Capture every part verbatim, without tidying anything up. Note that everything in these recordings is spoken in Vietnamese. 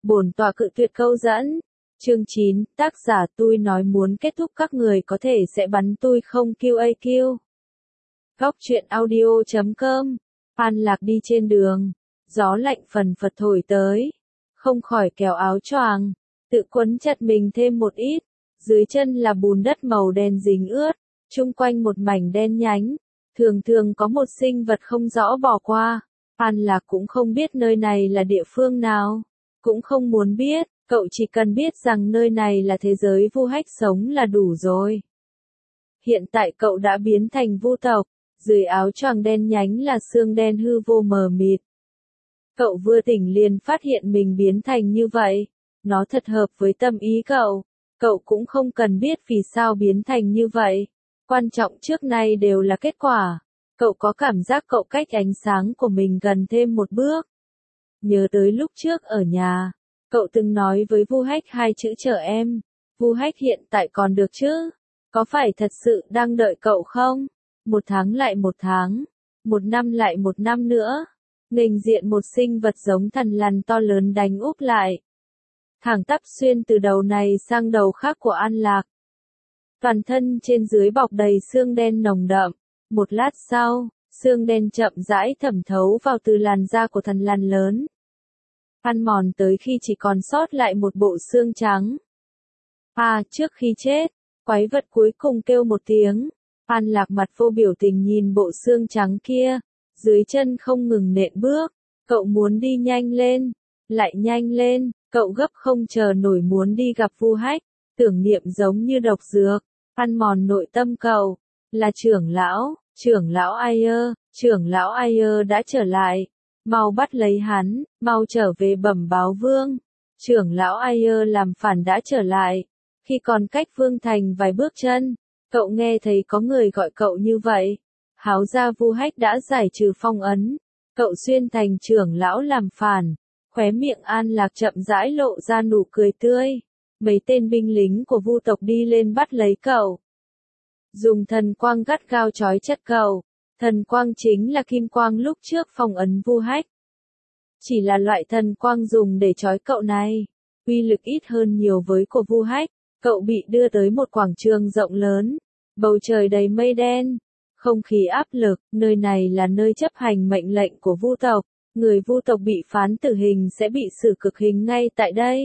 Bổn tọa cự tuyệt câu dẫn. Chương chín, tác giả tôi nói muốn kết thúc các người có thể sẽ bắn tôi không Q A Q. Góc truyện audio chấm com. An Lạc đi trên đường, gió lạnh phần phật thổi tới, không khỏi kéo áo choàng, tự quấn chặt mình thêm một ít, dưới chân là bùn đất màu đen dính ướt, chung quanh một mảnh đen nhánh, thường thường có một sinh vật không rõ bỏ qua. An Lạc cũng không biết nơi này là địa phương nào, cũng không muốn biết, cậu chỉ cần biết rằng nơi này là thế giới Vu Hách sống là đủ rồi. Hiện tại cậu đã biến thành Vu tộc, dưới áo choàng đen nhánh là xương đen hư vô mờ mịt. Cậu vừa tỉnh liền phát hiện mình biến thành như vậy, nó thật hợp với tâm ý cậu, cậu cũng không cần biết vì sao biến thành như vậy, quan trọng trước nay đều là kết quả. Cậu có cảm giác cậu cách ánh sáng của mình gần thêm một bước. Nhớ tới lúc trước ở nhà, cậu từng nói với Vu Hách hai chữ chờ em. Vu Hách hiện tại còn được chứ? Có phải thật sự đang đợi cậu không? Một tháng lại một tháng, một năm lại một năm nữa. Nghênh diện một sinh vật giống thằn lằn to lớn đánh úp lại. Thẳng tắp xuyên từ đầu này sang đầu khác của An Lạc. Toàn thân trên dưới bọc đầy xương đen nồng đậm. Một lát sau, xương đen chậm rãi thẩm thấu vào từ làn da của thằn lằn lớn. Ăn mòn tới khi chỉ còn sót lại một bộ xương trắng. À, trước khi chết, quái vật cuối cùng kêu một tiếng. An Lạc mặt vô biểu tình nhìn bộ xương trắng kia, dưới chân không ngừng nện bước. Cậu muốn đi nhanh lên, lại nhanh lên, cậu gấp không chờ nổi muốn đi gặp Vu Hách, tưởng niệm giống như độc dược, ăn mòn nội tâm cậu. Là trưởng lão, trưởng lão Ayer, trưởng lão Ayer đã trở lại. Mau bắt lấy hắn, mau trở về bẩm báo vương. Trưởng lão Ayer làm phản đã trở lại. Khi còn cách vương thành vài bước chân, cậu nghe thấy có người gọi cậu như vậy. Háo ra Vu Hách đã giải trừ phong ấn. Cậu xuyên thành trưởng lão làm phản. Khóe miệng An Lạc chậm rãi lộ ra nụ cười tươi. Mấy tên binh lính của Vu tộc đi lên bắt lấy cậu. Dùng thần quang gắt gao trói chặt cậu. Thần quang chính là kim quang lúc trước phong ấn Vu Hách. Chỉ là loại thần quang dùng để trói cậu này, uy lực ít hơn nhiều với của Vu Hách. Cậu bị đưa tới một quảng trường rộng lớn, bầu trời đầy mây đen, không khí áp lực, nơi này là nơi chấp hành mệnh lệnh của Vu tộc. Người Vu tộc bị phán tử hình sẽ bị xử cực hình ngay tại đây.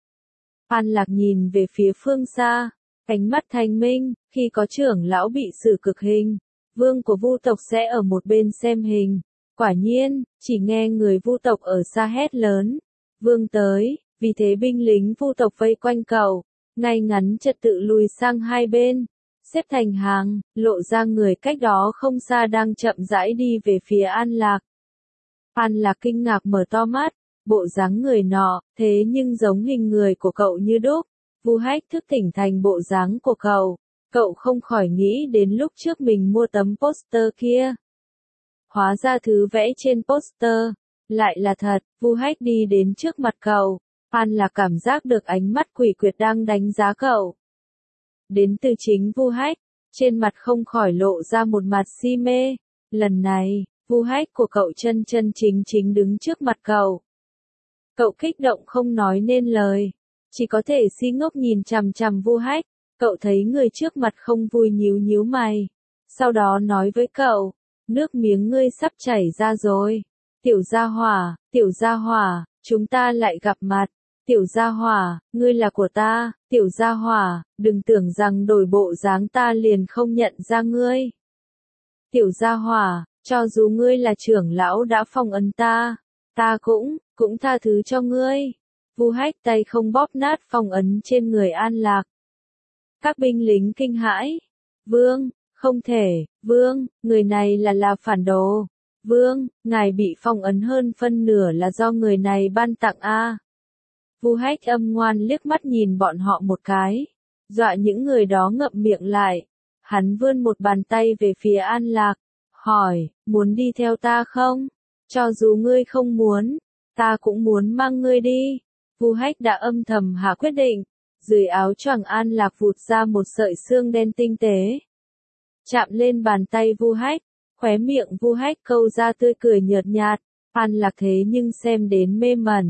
An Lạc nhìn về phía phương xa. Ánh mắt thanh minh, khi có trưởng lão bị xử cực hình, vương của Vu tộc sẽ ở một bên xem hình. Quả nhiên, chỉ nghe người Vu tộc ở xa hét lớn, vương tới, vì thế binh lính Vu tộc vây quanh cậu, ngay ngắn trật tự lùi sang hai bên, xếp thành hàng, lộ ra người cách đó không xa đang chậm rãi đi về phía An Lạc. An Lạc kinh ngạc mở to mắt, bộ dáng người nọ, thế nhưng giống hình người của cậu như đúc. Vu Hách thức tỉnh thành bộ dáng của cậu, cậu không khỏi nghĩ đến lúc trước mình mua tấm poster kia. Hóa ra thứ vẽ trên poster, lại là thật. Vu Hách đi đến trước mặt cậu, An Lạc cảm giác được ánh mắt quỷ quyệt đang đánh giá cậu. Đến từ chính Vu Hách, trên mặt không khỏi lộ ra một mặt si mê. Lần này, Vu Hách của cậu chân chân chính chính đứng trước mặt cậu. Cậu kích động không nói nên lời. Chỉ có thể si ngốc nhìn chằm chằm Vu Hách, cậu thấy người trước mặt không vui nhíu nhíu mày. Sau đó nói với cậu, nước miếng ngươi sắp chảy ra rồi. Tiểu gia hỏa, tiểu gia hỏa, chúng ta lại gặp mặt. Tiểu gia hỏa, ngươi là của ta, tiểu gia hỏa, đừng tưởng rằng đổi bộ dáng ta liền không nhận ra ngươi. Tiểu gia hỏa, cho dù ngươi là trưởng lão đã phong ấn ta, ta cũng, cũng tha thứ cho ngươi. Vu Hách tay không bóp nát phong ấn trên người An Lạc. Các binh lính kinh hãi. Vương, không thể, vương, người này là là phản đồ. Vương, ngài bị phong ấn hơn phân nửa là do người này ban tặng a. Vu Hách âm ngoan liếc mắt nhìn bọn họ một cái, dọa những người đó ngậm miệng lại. Hắn vươn một bàn tay về phía An Lạc, hỏi, muốn đi theo ta không? Cho dù ngươi không muốn, ta cũng muốn mang ngươi đi. Vu Hách đã âm thầm hạ quyết định, dưới áo choàng An Lạc vụt ra một sợi xương đen tinh tế. Chạm lên bàn tay Vu Hách, khóe miệng Vu Hách câu ra tươi cười nhợt nhạt. An Lạc thế nhưng xem đến mê mẩn,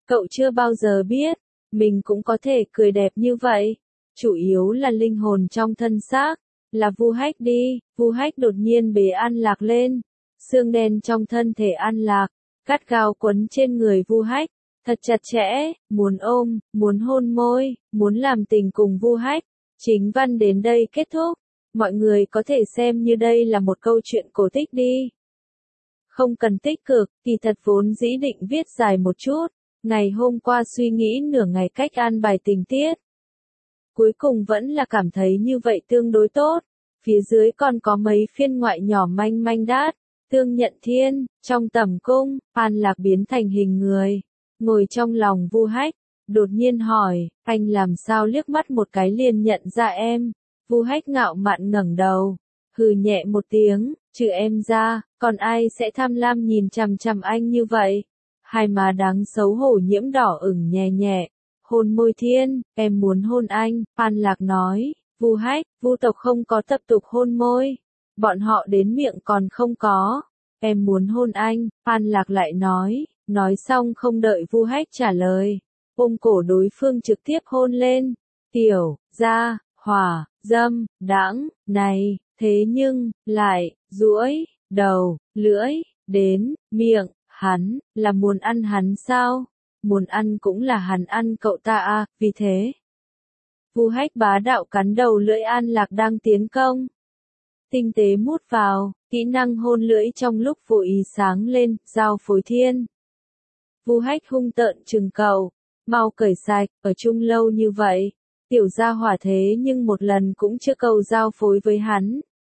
Cậu chưa bao giờ biết, mình cũng có thể cười đẹp như vậy. Chủ yếu là linh hồn trong thân xác, là Vu Hách đi. Vu Hách đột nhiên bế An Lạc lên. Xương đen trong thân thể An Lạc, gắt gao quấn trên người Vu Hách, thật chặt chẽ, muốn ôm, muốn hôn môi, muốn làm tình cùng Vu Hách. Chính văn đến đây kết thúc. Mọi người có thể xem như đây là một câu chuyện cổ tích đi. Không cần tích cực, kỳ thật vốn dĩ định viết dài một chút. Ngày hôm qua suy nghĩ nửa ngày cách an bài tình tiết. Cuối cùng vẫn là cảm thấy như vậy tương đối tốt. Phía dưới còn có mấy phiên ngoại nhỏ manh manh đát. Tương Nhận Thiên, trong tầm cung, An Lạc biến thành hình người. Ngồi trong lòng Vu Hách, đột nhiên hỏi, anh làm sao liếc mắt một cái liền nhận ra em. Vu Hách ngạo mạn ngẩng đầu, hừ nhẹ một tiếng, trừ em ra, còn ai sẽ tham lam nhìn chằm chằm anh như vậy. Hai má đáng xấu hổ nhiễm đỏ ửng nhẹ nhẹ, hôn môi thiên, em muốn hôn anh. An Lạc nói, Vu Hách, Vu tộc không có tập tục hôn môi. Bọn họ đến miệng còn không có. Em muốn hôn anh. An Lạc lại nói, nói xong không đợi Vu Hách trả lời. Ôm cổ đối phương trực tiếp hôn lên. Tiểu, gia, hỏa, dâm, đãng, này, thế nhưng, lại, duỗi, đầu, lưỡi, đến, miệng, hắn, là muốn ăn hắn sao? Muốn ăn cũng là hắn ăn cậu ta à, vì thế. Vu Hách bá đạo cắn đầu lưỡi An Lạc đang tiến công. Tinh tế mút vào, kỹ năng hôn lưỡi trong lúc vô ý sáng lên, giao phối thiên. Vu Hách hung tợn trừng cậu, mau cởi sạch, ở chung lâu như vậy. Tiểu gia hỏa thế nhưng một lần cũng chưa cầu giao phối với hắn.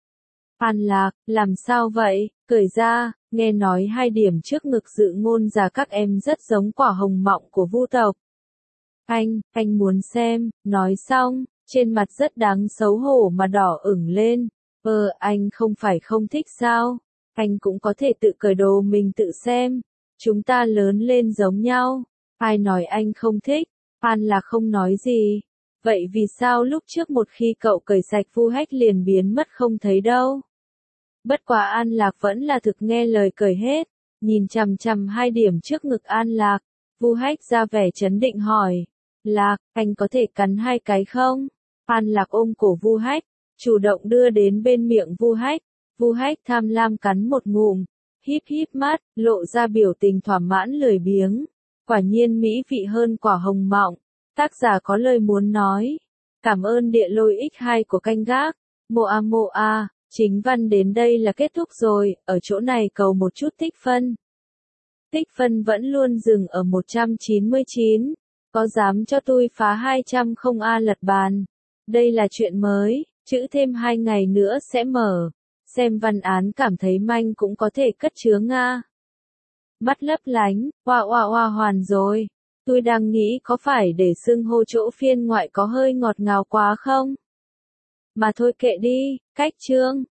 An Lạc, làm sao vậy, cởi ra, nghe nói hai điểm trước ngực dự ngôn giả các em rất giống quả hồng mọng của Vu tộc. Anh, anh muốn xem, nói xong, trên mặt rất đáng xấu hổ mà đỏ ửng lên. Ờ, anh không phải không thích sao? Anh cũng có thể tự cởi đồ mình tự xem. Chúng ta lớn lên giống nhau. Ai nói anh không thích? An Lạc không nói gì. Vậy vì sao lúc trước một khi cậu cởi sạch Vu Hách liền biến mất không thấy đâu? Bất quá An Lạc vẫn là thực nghe lời cởi hết. Nhìn chằm chằm hai điểm trước ngực An Lạc. Vu Hách ra vẻ chấn định hỏi. Lạc, anh có thể cắn hai cái không? An Lạc ôm cổ Vu Hách, chủ động đưa đến bên miệng Vu Hách. Vu Hách tham lam cắn một ngụm, híp híp mắt, lộ ra biểu tình thỏa mãn lười biếng. Quả nhiên mỹ vị hơn quả hồng mọng. Tác giả có lời muốn nói. Cảm ơn địa lôi ích hai của canh gác. Moa Moa, chính văn đến đây là kết thúc rồi, ở chỗ này cầu một chút tích phân. Tích phân vẫn luôn dừng ở một trăm chín mươi chín. Có dám cho tôi phá hai trăm không a lật bàn. Đây là chuyện mới, chữ thêm hai ngày nữa sẽ mở. Xem văn án cảm thấy manh cũng có thể cất chứa Nga. Mắt lấp lánh, oa oa oa hoàn rồi. Tôi đang nghĩ có phải để xưng hô chỗ phiên ngoại có hơi ngọt ngào quá không? Mà thôi kệ đi, cách chương.